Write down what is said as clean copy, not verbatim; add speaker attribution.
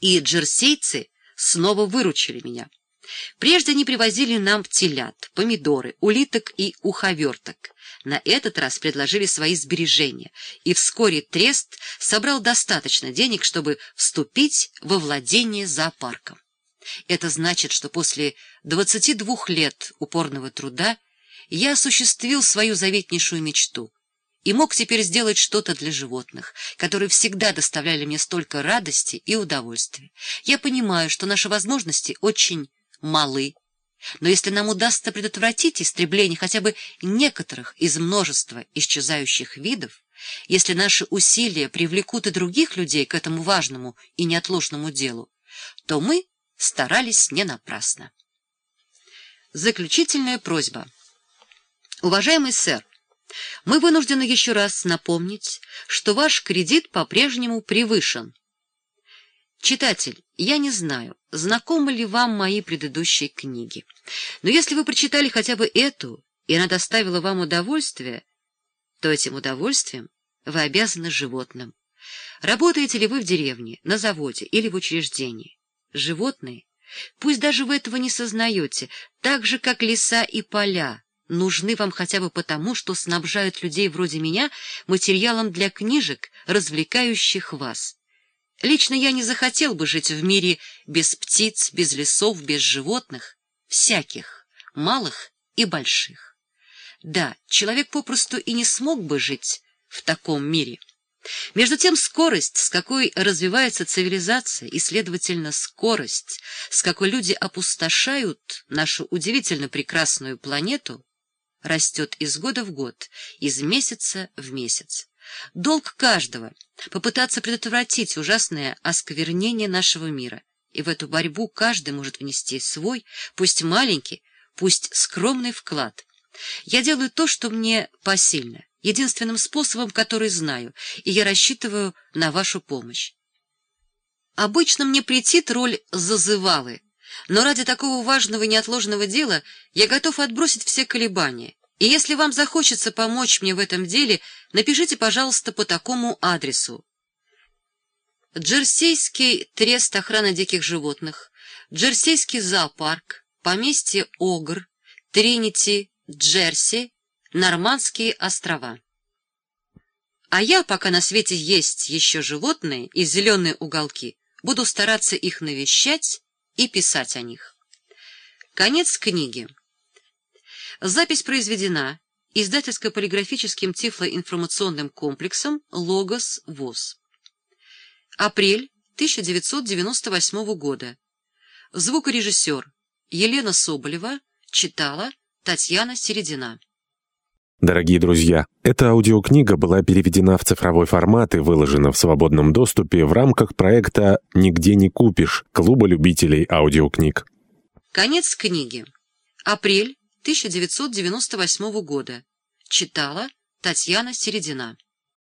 Speaker 1: и джерсейцы снова выручили меня. Прежде они привозили нам телят, помидоры, улиток и уховерток. На этот раз предложили свои сбережения, и вскоре Трест собрал достаточно денег, чтобы вступить во владение зоопарком. Это значит, что после 22 лет упорного труда я осуществил свою заветнейшую мечту и мог теперь сделать что-то для животных, которые всегда доставляли мне столько радости и удовольствия. Я понимаю, что наши возможности очень малы, но если нам удастся предотвратить истребление хотя бы некоторых из множества исчезающих видов, если наши усилия привлекут и других людей к этому важному и неотложному делу, то мы старались не напрасно. Заключительная просьба. Уважаемый сэр, мы вынуждены еще раз напомнить, что ваш кредит по-прежнему превышен. Читатель, я не знаю, знакомы ли вам мои предыдущие книги, но если вы прочитали хотя бы эту, и она доставила вам удовольствие, то этим удовольствием вы обязаны животным. Работаете ли вы в деревне, на заводе или в учреждении? Животные, пусть даже вы этого не сознаете, так же, как леса и поля, нужны вам хотя бы потому, что снабжают людей вроде меня материалом для книжек, развлекающих вас. Лично я не захотел бы жить в мире без птиц, без лесов, без животных, всяких, малых и больших. Да, человек попросту и не смог бы жить в таком мире. Между тем, скорость, с какой развивается цивилизация, и, следовательно, скорость, с какой люди опустошают нашу удивительно прекрасную планету, растет из года в год, из месяца в месяц. Долг каждого — попытаться предотвратить ужасное осквернение нашего мира, и в эту борьбу каждый может внести свой, пусть маленький, пусть скромный вклад. Я делаю то, что мне посильно, единственным способом, который знаю, и я рассчитываю на вашу помощь. Обычно мне претит роль зазывалы, но ради такого важного и неотложного дела я готов отбросить все колебания. И если вам захочется помочь мне в этом деле, напишите, пожалуйста, по такому адресу: Джерсейский трест охраны диких животных, Джерсейский зоопарк, поместье Огр, Тринити, Джерси, Нормандские острова. А я, пока на свете есть еще животные и зеленые уголки, буду стараться их навещать и писать о них. Конец книги. Запись произведена издательско-полиграфическим тифлоинформационным комплексом «Логос ВОС». Апрель 1998 года. Звукорежиссер Елена Соболева, читала Татьяна Середина.
Speaker 2: Дорогие друзья, эта аудиокнига была переведена в цифровой формат и выложена в свободном доступе в рамках проекта «Нигде не купишь» Клуба любителей аудиокниг.
Speaker 1: Конец книги. Апрель 1998 года. Читала Татьяна Середина.